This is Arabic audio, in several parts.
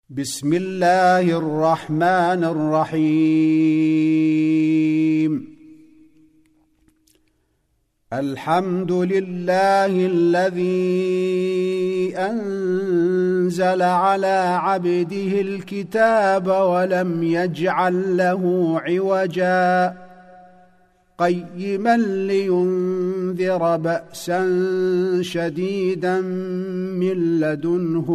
بسم الله الرحمن الرحيم. الحمد لله الذي أنزل على عبده الكتاب ولم يجعل له عوجا قيما لينذر بأسا شديدا من لدنه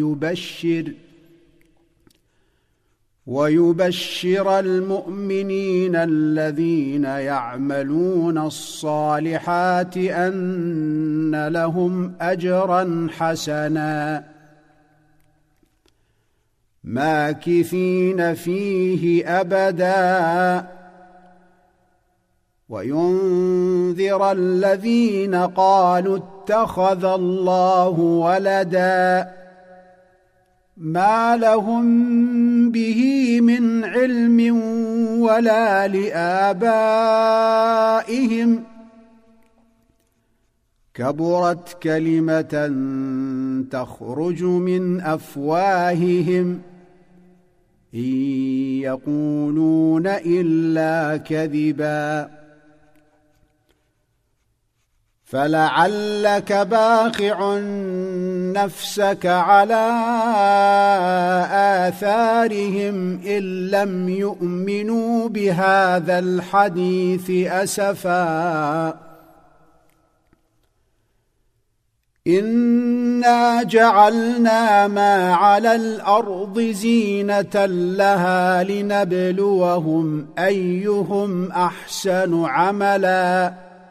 ويبشر المؤمنين الذين يعملون الصالحات أن لهم أجرا حسنا ماكثين فيه أبدا وينذر الذين قالوا اتخذ الله ولدا ما لهم به من علم ولا لآبائهم كبرت كلمة تخرج من أفواههم إن يقولون إلا كذبا فلعلك باخع نفسك على آثارهم إن لم يؤمنوا بهذا الحديث أسفا إنا جعلنا ما على الأرض زينة لها لنبلوهم أيهم أحسن عملا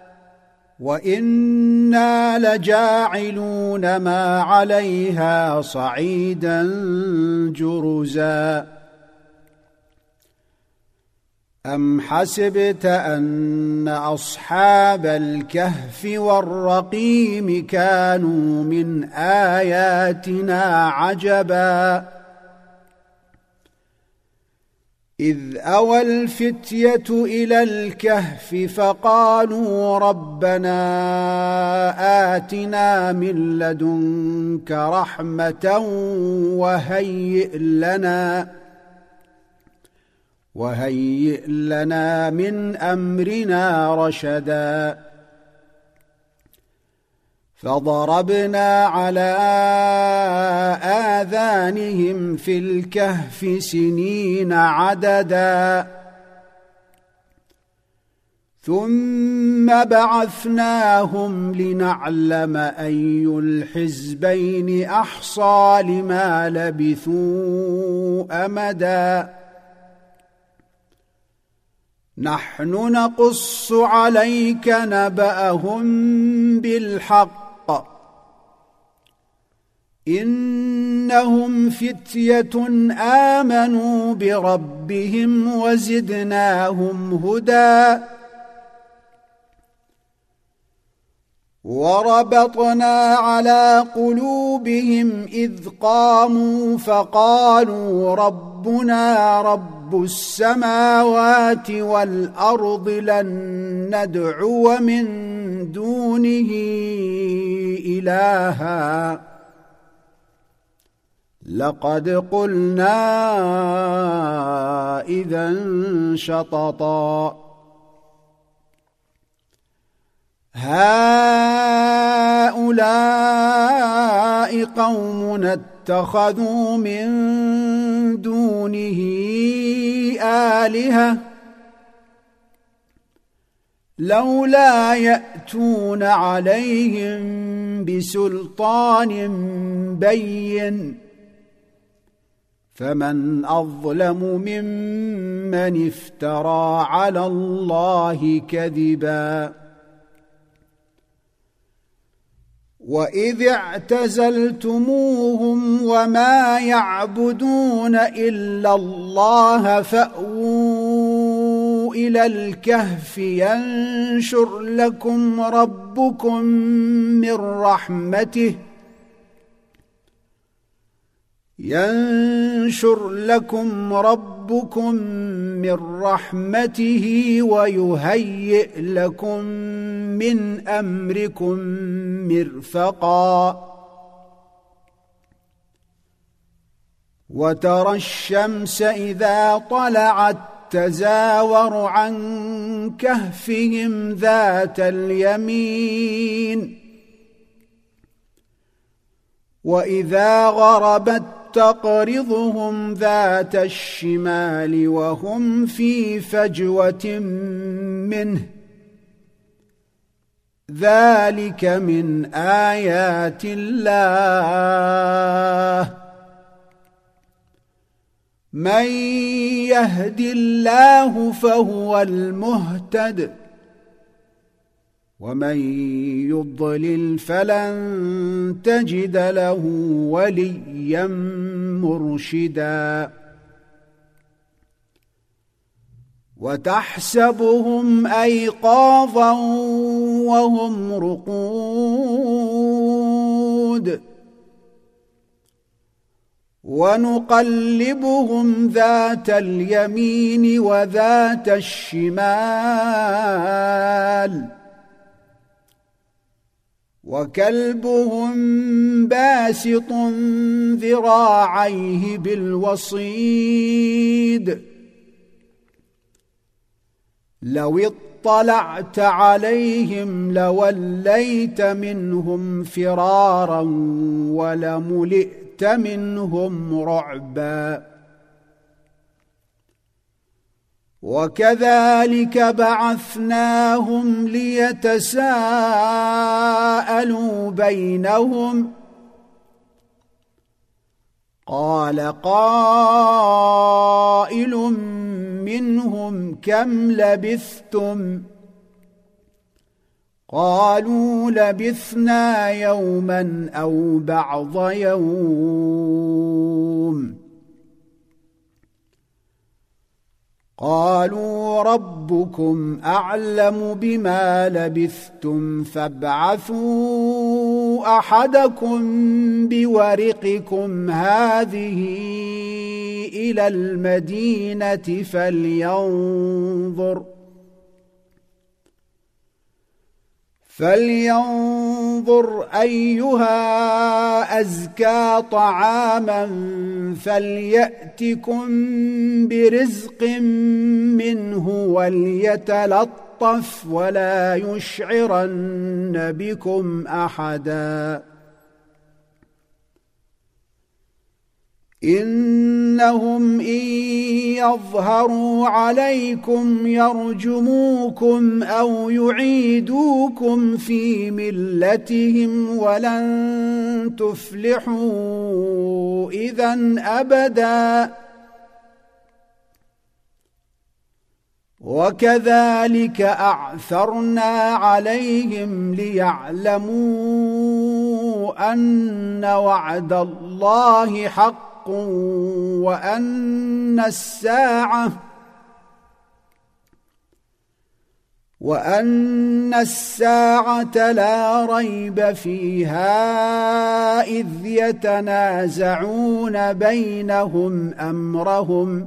وإنا لجاعلون ما عليها صعيدا جرزا أم حسبت أن أصحاب الكهف والرقيم كانوا من آياتنا عجبا إذ أوى الفتية إلى الكهف فقالوا ربنا آتنا من لدنك رحمة وهيئ لنا من أمرنا رشدا فضربنا على آذانهم في الكهف سنين عددا ثم بعثناهم لنعلم أي الحزبين أحصى لما لبثوا أمدا نحن نقص عليك نبأهم بالحق إنهم فتية آمنوا بربهم وزدناهم هدى وربطنا على قلوبهم إذ قاموا فقالوا ربنا رب السماوات والأرض لن ندعو من دونه إلها لقد قلنا إذا شططا هؤلاء قوم اتخذوا من دونه آلهة لولا يأتون عليهم بسلطان بين فمن أظلم ممن افترى على الله كذبا وإذ اعتزلتموهم وما يعبدون إلا الله فأووا إلى الكهف ينشر لكم ربكم من رحمته ويهيئ لكم من أمركم مرفقا وترى الشمس إذا طلعت تزاور عن كهفهم ذات اليمين وإذا غربت تقرضهم ذات الشمال وهم في فجوة منه ذلك من آيات الله من يهد الله فهو المهتد ومن يضلل فلن تجد له وليا مرشدا وتحسبهم أيقاظا وهم رقود ونقلبهم ذات اليمين وذات الشمال وكلبهم باسط ذراعيه بالوصيد لو اطلعت عليهم لوليت منهم فرارا ولملئت منهم رعبا وكذلك بعثناهم ليتساءلوا بينهم قال قائل منهم كم لبثتم قالوا لبثنا يوما أو بعض يوم قالوا ربكم أعلم بما لبثتم فابعثوا أحدكم بورقكم هذه إلى المدينة فلينظر أيها أزكى طعاما فليأتكم برزق منه وليتلطف ولا يشعرن بكم أحدا إنهم إن يظهروا عليكم يرجموكم أو يعيدوكم في ملتهم ولن تفلحوا إذن أبدا وكذلك أعثرنا عليهم ليعلموا أن وعد الله حق وأن الساعة لا ريب فيها إذ يتنازعون بينهم أمرهم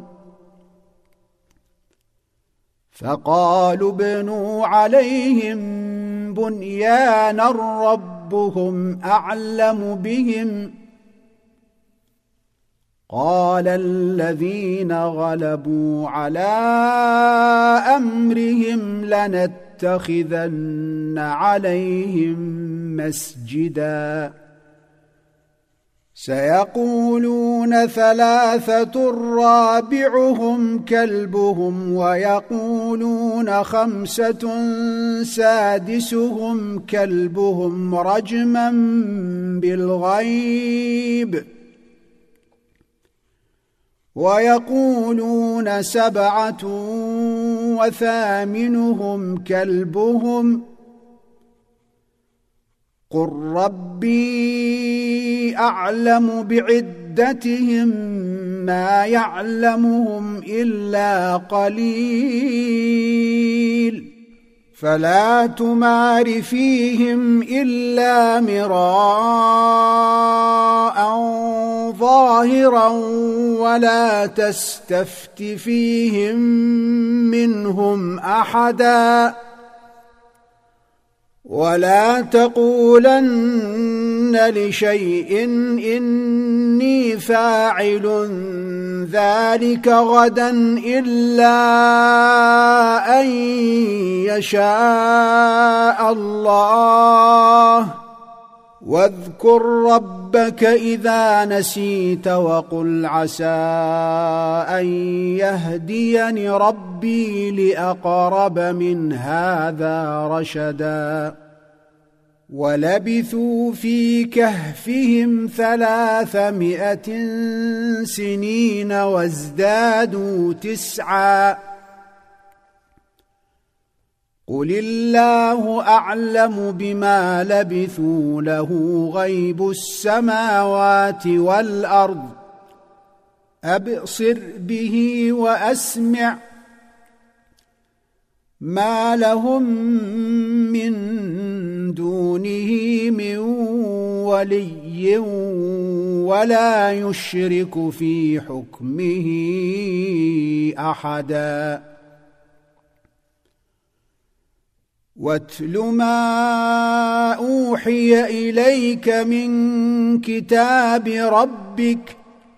فقالوا ابنوا عليهم بنيانا ربهم أعلم بهم قال الذين غلبوا على أمرهم لنتخذن عليهم مسجدا سيقولون ثلاثة رابعهم كلبهم ويقولون خمسة سادسهم كلبهم رجما بالغيب ويقولون سبعة وثامنهم كلبهم قل ربي أعلم بعدتهم ما يعلمهم إلا قليل فلا تمار فيهم إلا مراء ظاهرا ولا تستفت فيهم منهم أحدا ولا تقولن لشيء إني فاعل ذلك غدا إلا أن يشاء الله واذكر ربك إذا نسيت وقل عسى أن يهديني ربي لأقرب من هذا رشدا ولبثوا في كهفهم 300 سنين وازدادوا 9 قل الله أعلم بما لبثوا له غيب السماوات والأرض أبصر به وأسمع ما لهم من دونه من ولي ولا يشرك في حكمه أحدا واتل ما أوحي إليك من كتاب ربك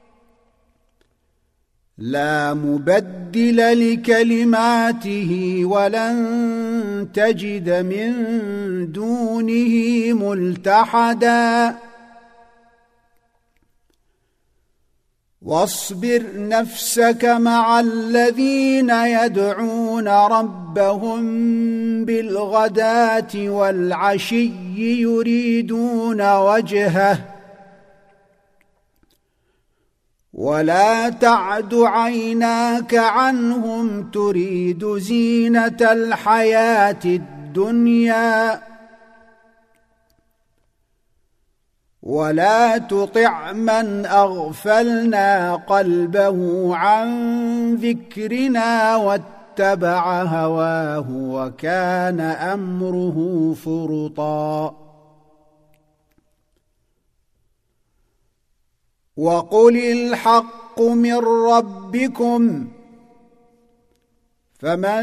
لا مبدل لكلماته ولن تجد من دونه ملتحدا واصبر نفسك مع الذين يدعون ربهم بالغداة والعشي يريدون وجهه ولا تعد عيناك عنهم تريد زينة الحياة الدنيا ولا تطع من أغفلنا قلبه عن ذكرنا واتبع هواه وكان أمره فرطا وقل الحق من ربكم فمن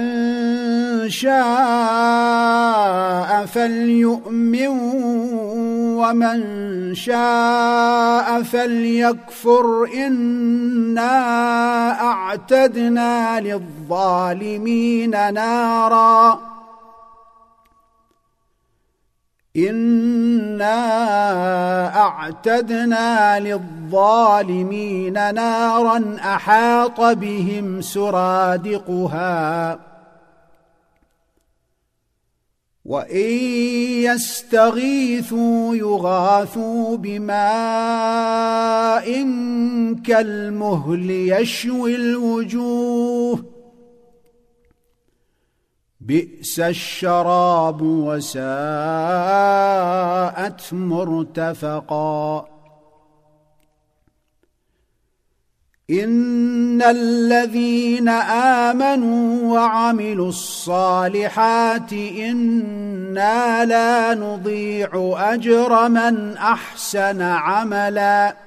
شاء فليؤمن ومن شاء فليكفر إنا أعتدنا للظالمين نارا أحاط بهم سرادقها وإن يستغيثوا يغاثوا بماء كالمهل يشوي الوجوه بئس الشراب وساءت مرتفقا إن الذين آمنوا وعملوا الصالحات إنا لا نضيع أجر من أحسن عملا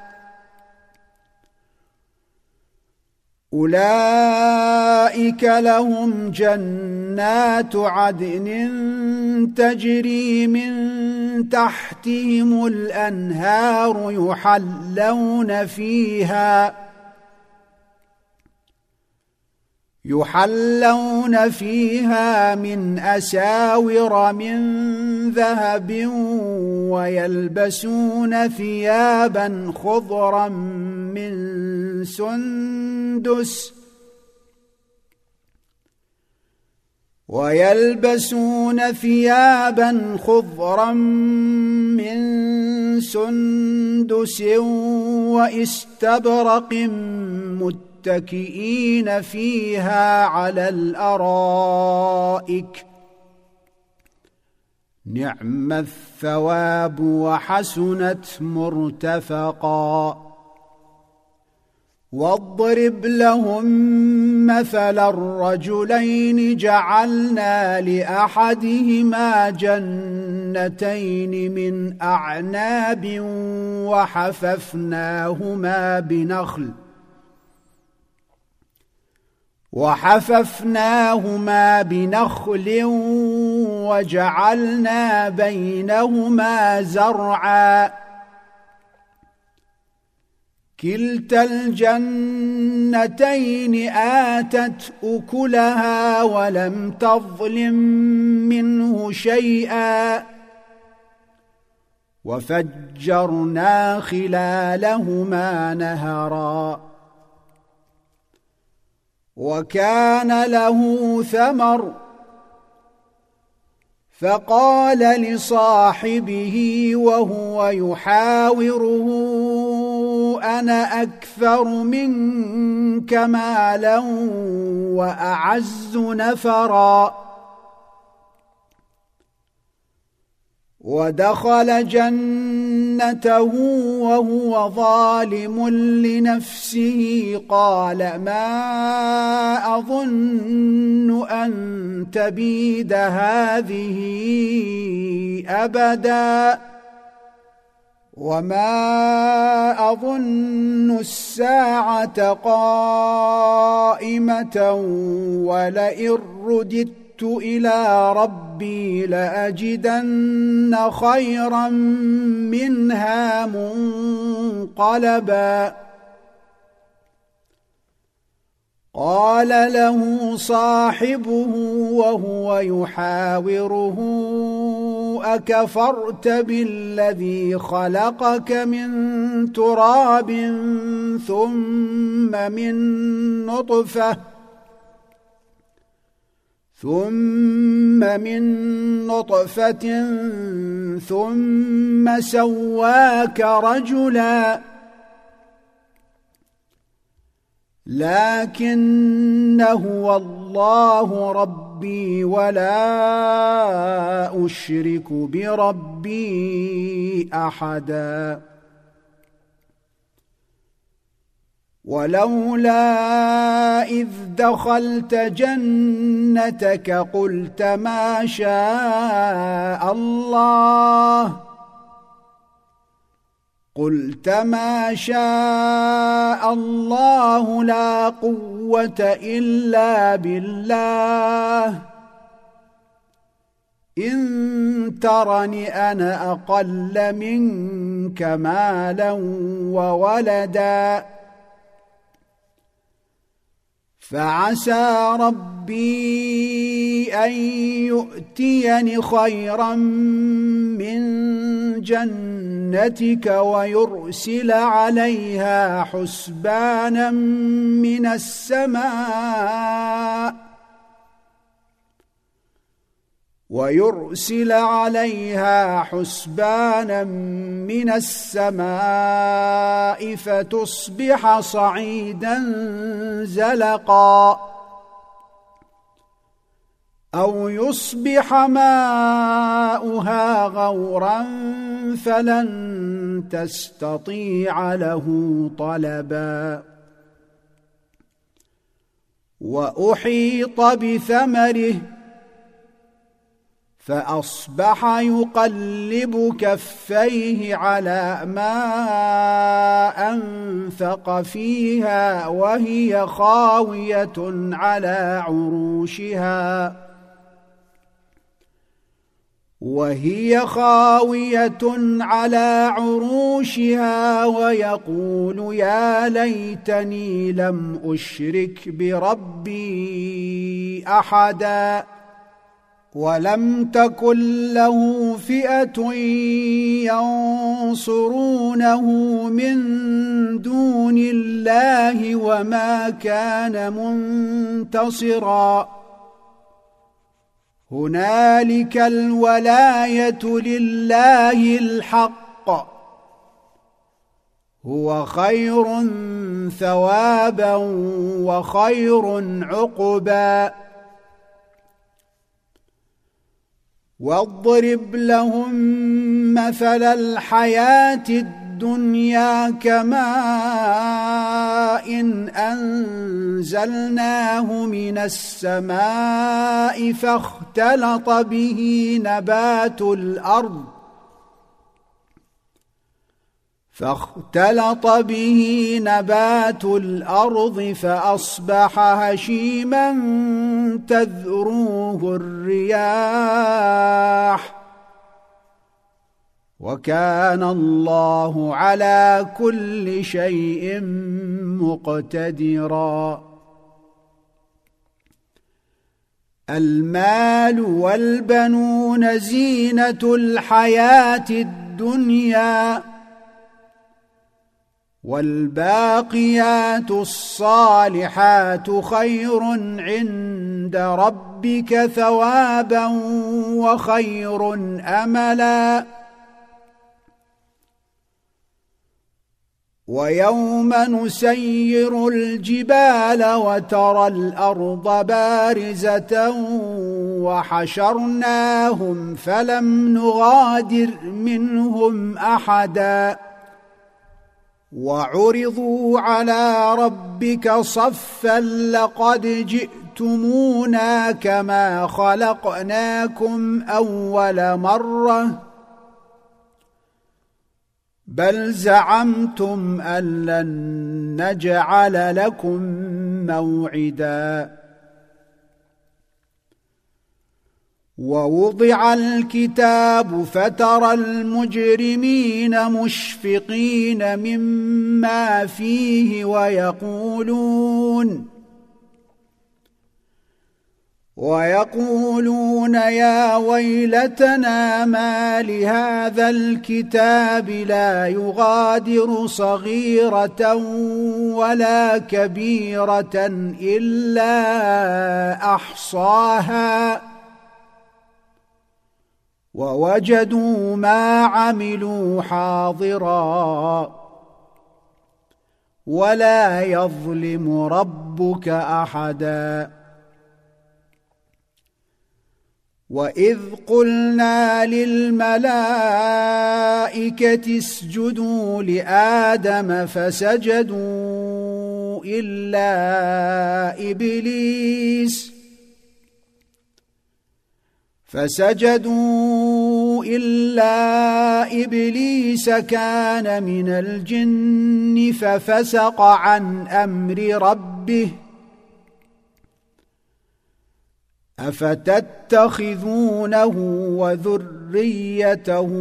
أولئك لهم جنات عدن تجري من تحتهم الأنهار يحلون فيها من أساور من ذهب ويلبسون ثيابا خضرا من سندس واستبرق متكئين فيها على الأرائك نعم الثواب وحسنت مرتفقا واضرب لهم مثل الرجلين جعلنا لأحدهما جنتين من أعناب وحففناهما بنخل وجعلنا بينهما زرعا كلتا الجنتين آتت أكلها ولم تظلم منه شيئا وفجرنا خلالهما نهرا وكان له ثمر فقال لصاحبه وهو يحاوره أنا أكثر منك مالا وأعز نفرا ودخل جنته وهو ظالم لنفسه قال ما أظن أن تبيد هذه أبدا وما أظن الساعة قائمة ولئن رددت إلى ربي لأجدن خيرا منها منقلبا قال له صاحبه وهو يحاوره أكفرت بالذي خلقك من تراب ثم من نطفة ثم سواك رجلا لكن هو الله ربي ولا أشرك بربي أحدا ولولا إذ دخلت جنتك قلت ما شاء الله لا قوة إلا بالله إن ترني أنا أقل منك مالا وولدا فعسى ربي أن يؤتيني خيرا من جنتك ويرسل عليها حسبانا من السماء فتصبح صعيدا زلقا أو يصبح ماؤها غورا فلن تستطيع له طلبا وأحيط بثمره فأصبح يقلب كفيه على ما أنفق فيها وهي خاوية على عروشها ويقول يا ليتني لم أشرك بربي أحدا ولم تكن له فئة ينصرونه من دون الله وما كان منتصرا هنالك الولاية لله الحق هو خير ثوابا وخير عقبا واضرب لهم مثل الحياة الدنيا كماء أنزلناه من السماء فاختلط به فاختلط به نبات الأرض فأصبح هشيما تذروه الرياح وكان الله على كل شيء مقتدرا. المال والبنون زينة الحياة الدنيا والباقيات الصالحات خير عند ربك ثوابا وخير أملا. ويوم نسير الجبال وترى الأرض بارزة وحشرناهم فلم نغادر منهم أحدا وعرضوا على ربك صفا لقد جئتمونا كما خلقناكم أول مرة بل زعمتم أن لن نجعل لكم موعدا. ووضع الكتاب فترى المجرمين مشفقين مما فيه ويقولون يا ويلتنا ما لهذا الكتاب لا يغادر صغيرة ولا كبيرة إلا أحصاها ووجدوا ما عملوا حاضرا ولا يظلم ربك أحدا. وإذ قلنا للملائكة اسجدوا لآدم فسجدوا إلا إبليس كان من الجن ففسق عن أمر ربه أفتتخذونه وذريته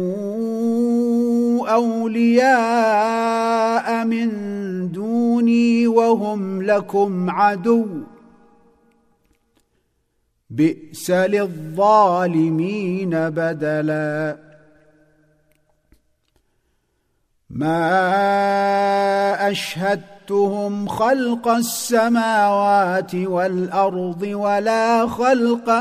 أولياء من دوني وهم لكم عدو بئس للظالمين بدلا. ما أشهدتهم خلق السماوات والأرض ولا خلق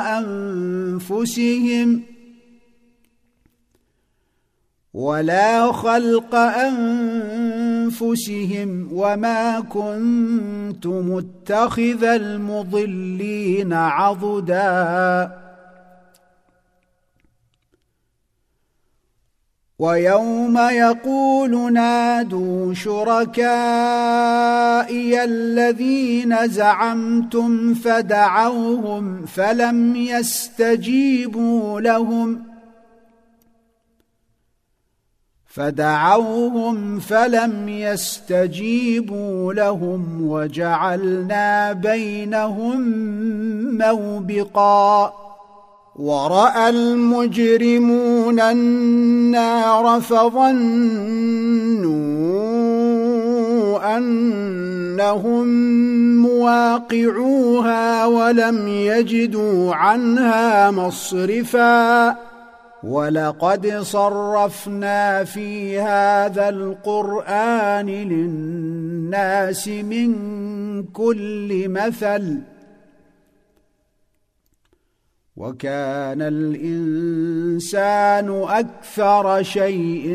أنفسهم وما كنت متخذ المضلين عضدا. ويوم يقول نادوا شركائي الذين زعمتم فدعوهم فلم يستجيبوا لهم وجعلنا بينهم موبقا. ورأى المجرمون النار فظنوا أنهم مواقعوها ولم يجدوا عنها مصرفا. ولقد صرفنا في هذا القرآن للناس من كل مثل وكان الإنسان أكثر شيء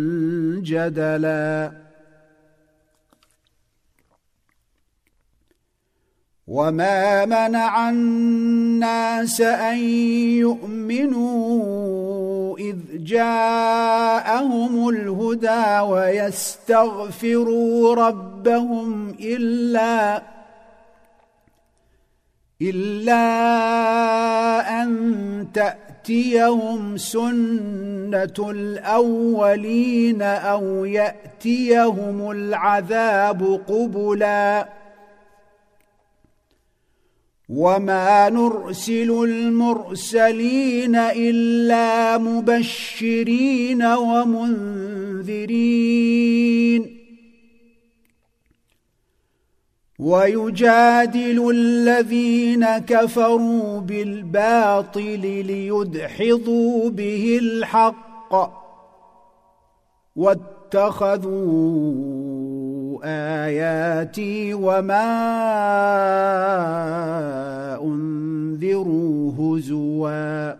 جدلا. وما منع الناس أن يؤمنوا إذ جاءهم الهدى ويستغفروا ربهم إلا أن تأتيهم تأتيهم سنة الأولين أو يأتيهم العذاب قبلا وما نرسل المرسلين إلا مبشرين ومنذرين ويجادل الذين كفروا بالباطل ليدحضوا به الحق واتخذوا آياتي وما أنذروا هزوا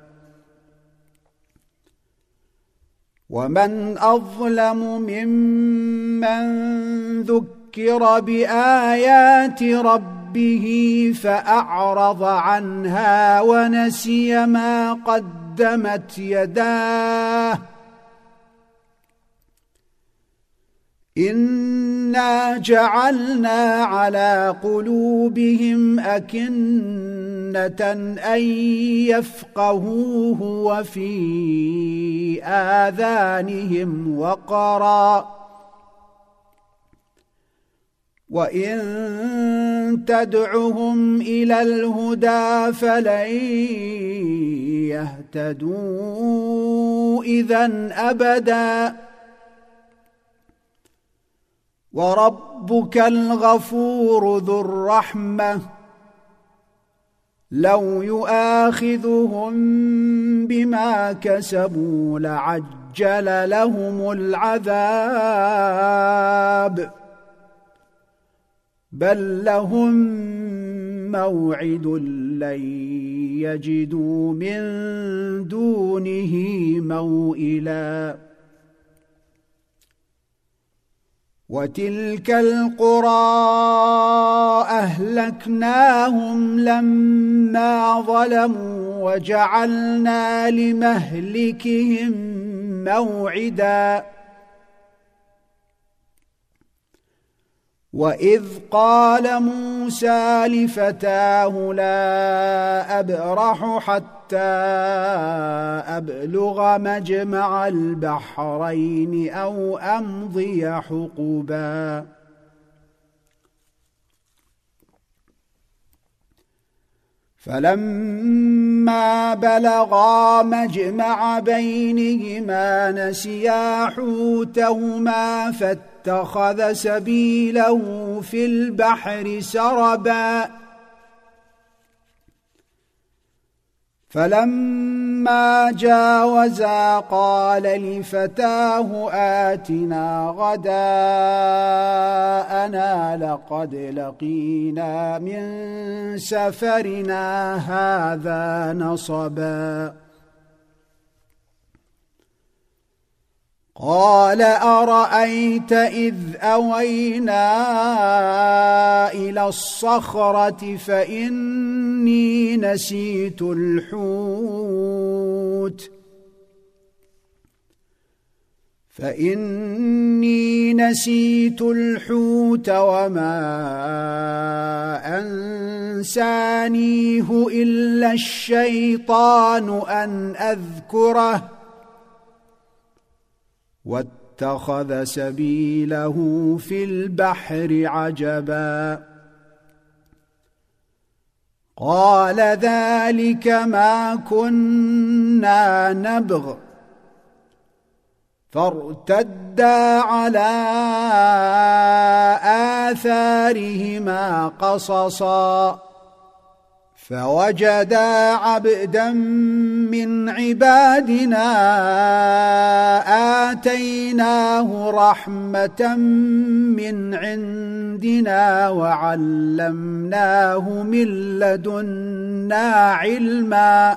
ومن أظلم ممن ذكر بآيات ربه فأعرض عنها ونسي ما قدمت يداه إنا جعلنا على قلوبهم أكنة أن يفقهوه وفي آذانهم وقرا وإن تدعهم إلى الهدى فلن يهتدوا إذن أبدا وربك الغفور ذو الرحمة لو يؤاخذهم بما كسبوا لعجل لهم العذاب بل لهم موعد لن يجدوا من دونه موئلا وتلك القرى أهلكناهم لما ظلموا وجعلنا لمهلكهم موعدا وإذ قال موسى لفتاه لا أبرح حتى أبلغ مجمع البحرين أو أمضي حقبا فلما بلغا مجمع بينهما نسيا حوتهما فاتخذ سبيله في البحر سربا فلما جاوزا قال لفتاه آتنا غداءنا لقد لقينا من سفرنا هذا نصبا قال أرأيت إذ أوينا إلى الصخرة فإني نسيت الحوت وما أنسانيه إلا الشيطان أن أذكره واتخذ سبيله في البحر عجبا قال ذلك ما كنا نبغ فارتدا على آثارهما قصصا فوجدا عبدا من عبادنا آتيناه رحمة من عندنا وعلمناه من لدنا علما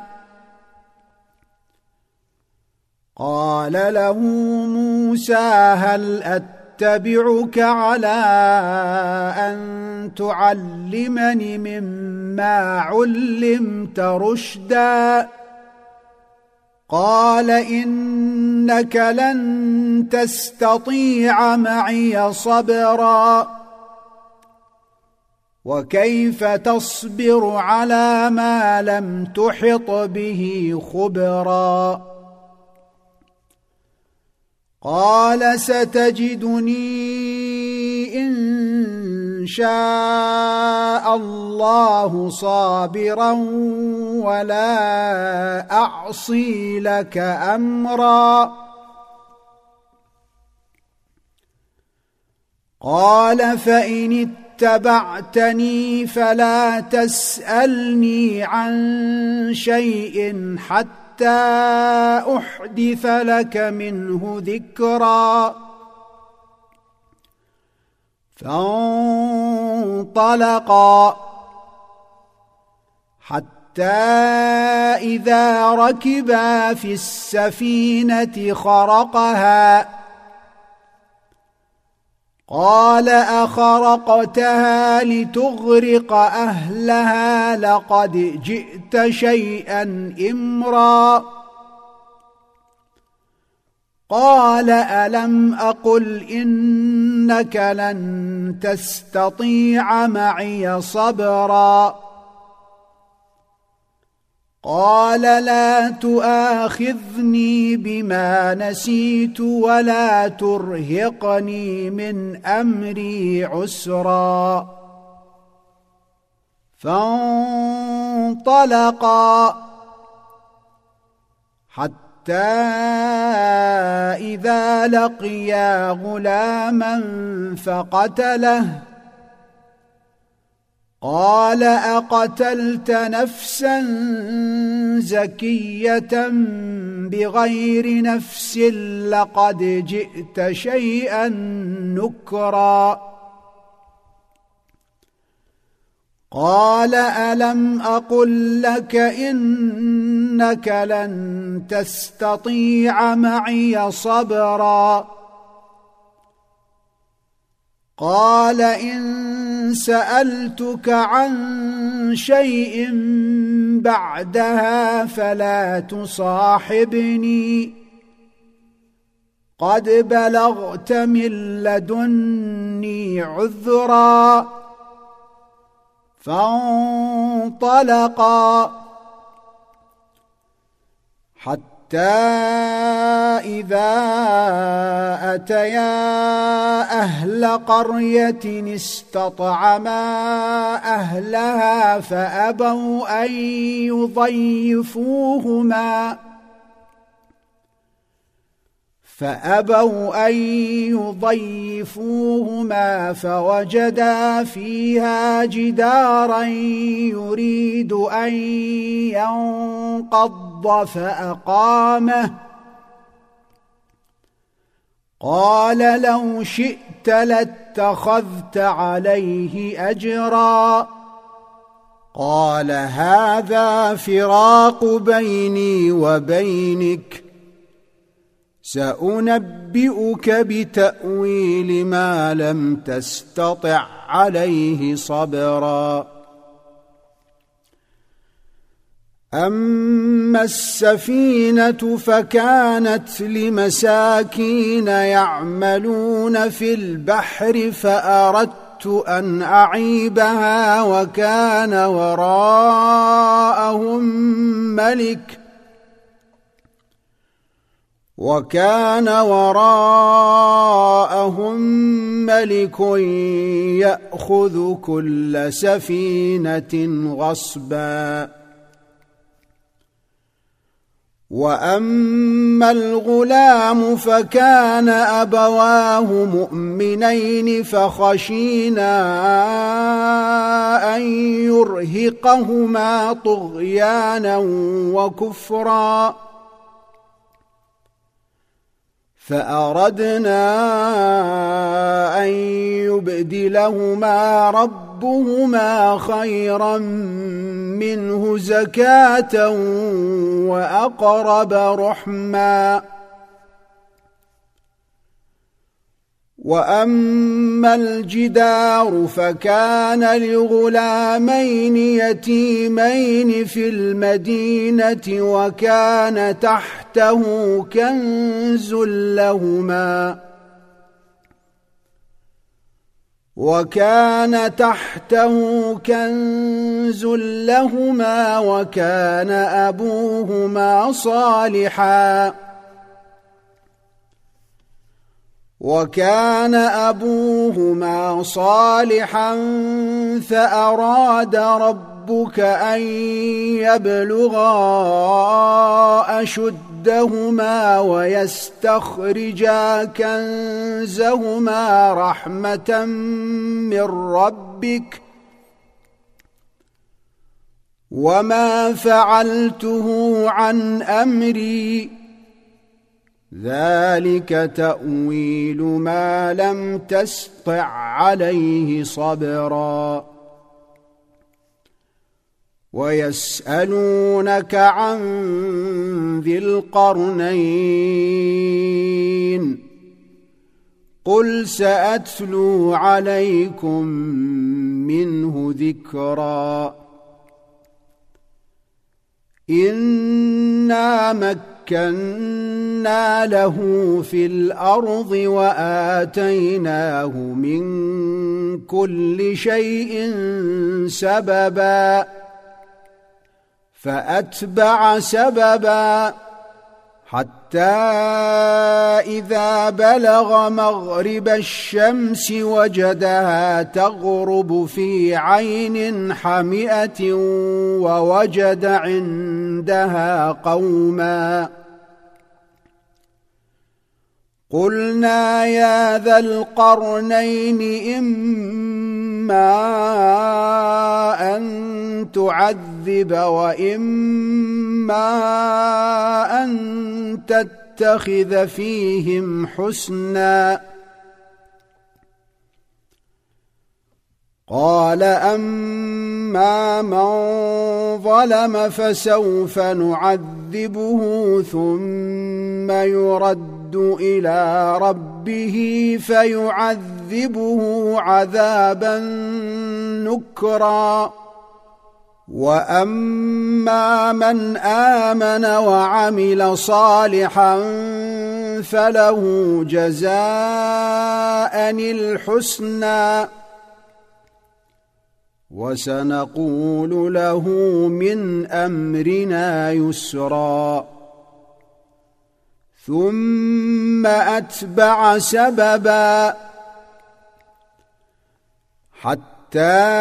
قال له موسى هل أتبعك على أن تعلمني مما علمت رشدا قال إنك لن تستطيع معي صبرا وكيف تصبر على ما لم تحط به خبرا قال ستجدني إن شاء الله صابرا ولا أعصي لك أمرا قال فإن اتبعتني فلا تسألني عن شيء حتى أحدث لك منه ذكرا فانطلقا حتى إذا ركبا في السفينة خرقها قال أخرقتها لتغرق أهلها لقد جئت شيئا إمرا قال ألم أقل إنك لن تستطيع معي صبرا قال لا تؤاخذني بما نسيت ولا ترهقني من أمري عسرا فانطلقا حتى إذا لقيا غلاما فقتله قال أقتلت نفسا زكية بغير نفس لقد جئت شيئا نكرا قال ألم أقل لك إنك لن تستطيع معي صبرا قال إن سألتك عن شيء بعدها فلا تصاحبني قد بلغت من لدني عذرا فانطلقا حتى إذا أتيا أهل قرية استطعما أهلها فأبوا أن يضيفوهما فوجدا فيها جدارا يريد أن ينقض فأقامه قال لو شئت لاتخذت عليه أجرا قال هذا فراق بيني وبينك سأنبئك بتأويل ما لم تستطع عليه صبرا أما السفينة فكانت لمساكين يعملون في البحر فأردت أن أعيبها وكان وراءهم ملك يأخذ كل سفينة غصبا وأما الغلام فكان أبواه مؤمنين فخشينا أن يرهقهما طغيانا وكفرا فأردنا أن يبدلهما ربهما خيرا منه زكاة وأقرب رحما وأما الجدار فكان لغلامين يتيمين في المدينة وكان تحته كنز لهما وكان تحته كنز لهما وكان أبوهما صالحا فأراد ربك أن يبلغا أشدهما ويستخرجا كنزهما رحمة من ربك وما فعلته عن أمري ذلك تأويل ما لم تسطع عليه صبرا ويسألونك عن ذي القرنين قل سأتلو عليكم منه ذكرا إنا مكنا له في الأرض وآتيناه من كل شيء سببا فأتبع سببا حتى إذا بلغ مغرب الشمس وجدها تغرب في عين حمئة ووجد عندها قوما قلنا يا ذا القرنين إما أن تعذب وإما أن تتخذ فيهم حسنا قال أما من ظلم فسوف نعذبه ثم يرد إلى ربه فيعذبه عذابا نكرا وأما من آمن وعمل صالحا فله جزاء الحسنى وسنقول له من أمرنا يسرا ثم أتبع سببا حتى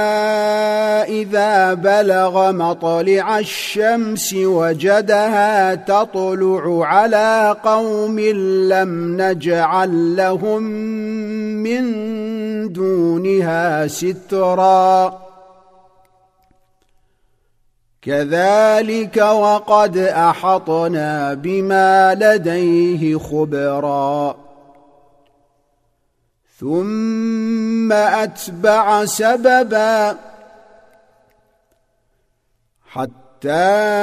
إذا بلغ مطلع الشمس وجدها تطلع على قوم لم نجعل لهم من دونها سترا كذلك وقد أحطنا بما لديه خبرا ثم أتبع سببا حتى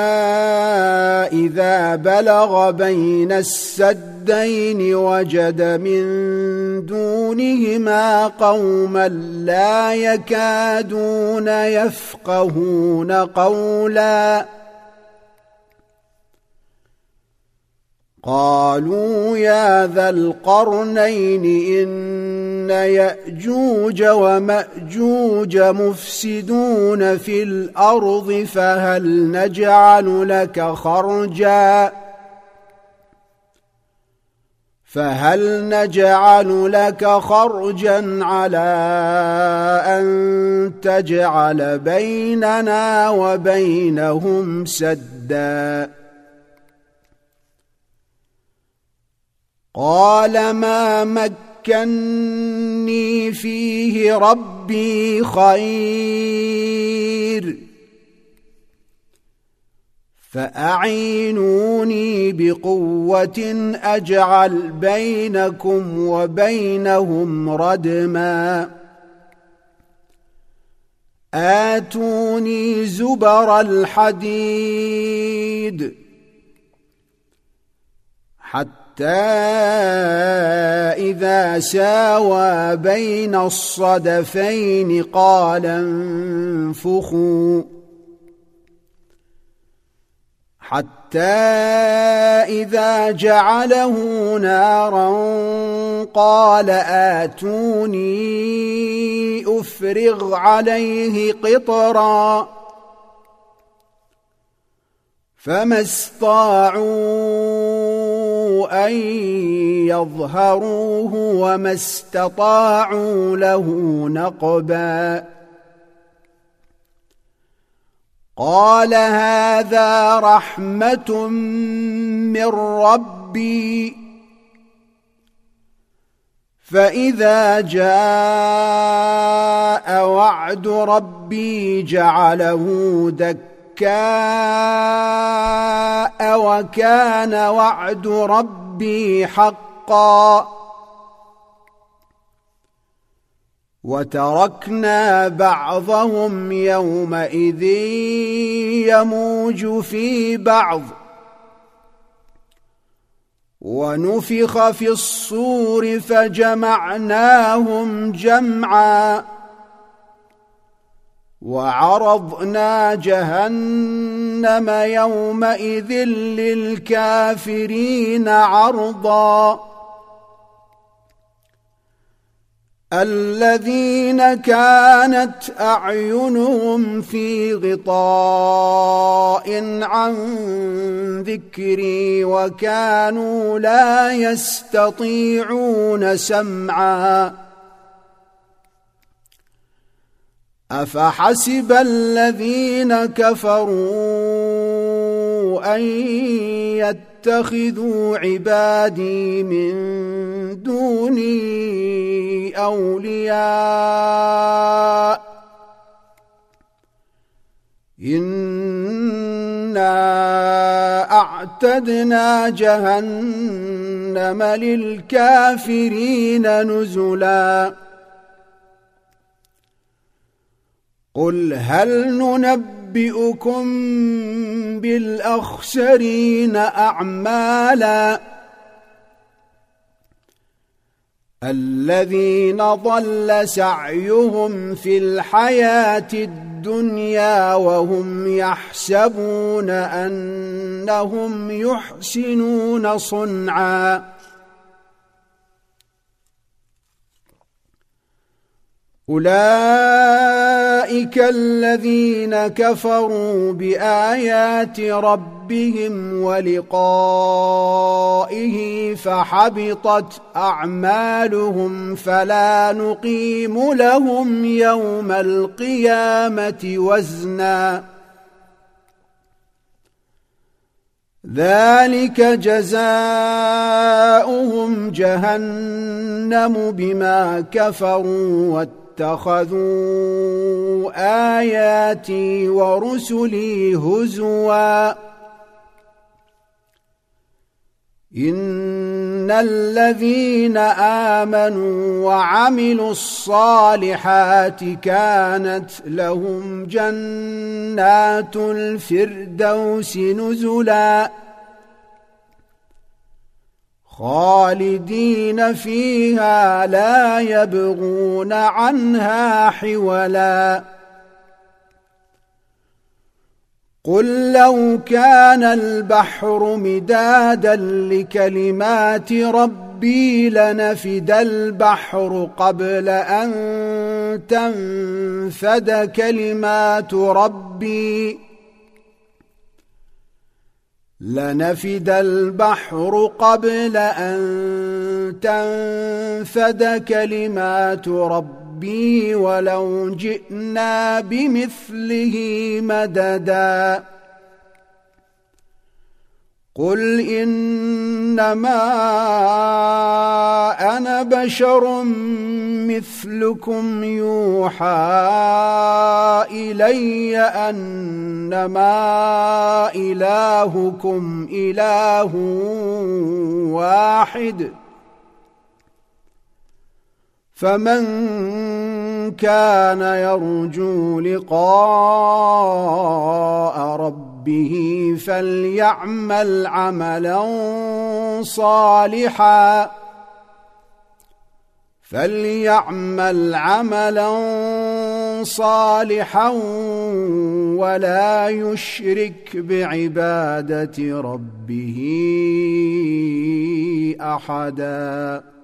إذا بلغ بين السدين وجد من دونهما قوما لا يكادون يفقهون قولا قالوا يا ذا القرنين إن يأجوج ومأجوج مفسدون في الأرض فهل نجعل لك خرجا على أن تجعل بيننا وبينهم سدا قال ما مكني فيه ربي خير فأعينوني بقوة أجعل بينكم وبينهم ردما آتوني زبر الحديد حتى إذا ساوى بين الصدفين قال انفخوا حتى إذا جعله نارا قال آتوني أفرغ عليه قطرا فما استطاعوا أن يظهروه وما استطاعوا له نقبا قال هذا رحمة من ربي فإذا جاء وعد ربي جعله دكاء وكان وعد ربي حقا وتركنا بعضهم يومئذ يموج في بعض ونفخ في الصور فجمعناهم جمعا وعرضنا جهنم يومئذ للكافرين عرضا الذين كانت أعينهم في غطاء عن ذكري وكانوا لا يستطيعون سمعا أفحسب الذين كفروا أن يتخذوا عبادي من دوني أولياء إنا أعتدنا جهنم للكافرين نزلا قل هل ننبئكم بالأخسرين أعمالا الذين ضل سعيهم في الحياة الدنيا وهم يحسبون أنهم يحسنون صنعا أولئك الذين كفروا بآيات ربهم ولقائه فحبطت أعمالهم فلا نقيم لهم يوم القيامة وزنا ذلك جزاؤهم جهنم بما كفروا اتخذوا آياتي ورسلي هزوا إن الذين آمنوا وعملوا الصالحات كانت لهم جنات الفردوس نزلا خالدين فيها لا يبغون عنها حولا قل لو كان البحر مدادا لكلمات ربي لنفد البحر قبل أن تنفد كلمات ربي لنفد البحر قبل أن تنفد كلمات ربي ولو جئنا بمثله مددا قل إنما أنا بشر مثلكم يوحى إلي أنما إلهكم إله واحد فمن كان يرجو لقاء ربه فليعمل عملا صالحا ولا يشرك بعبادة ربه أحدا.